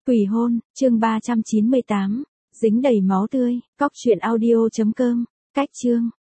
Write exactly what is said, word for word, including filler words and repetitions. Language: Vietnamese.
Quỷ hôn, chương ba trăm chín mươi tám, dính đầy máu tươi, cóc truyện audio chấm com, cách chương.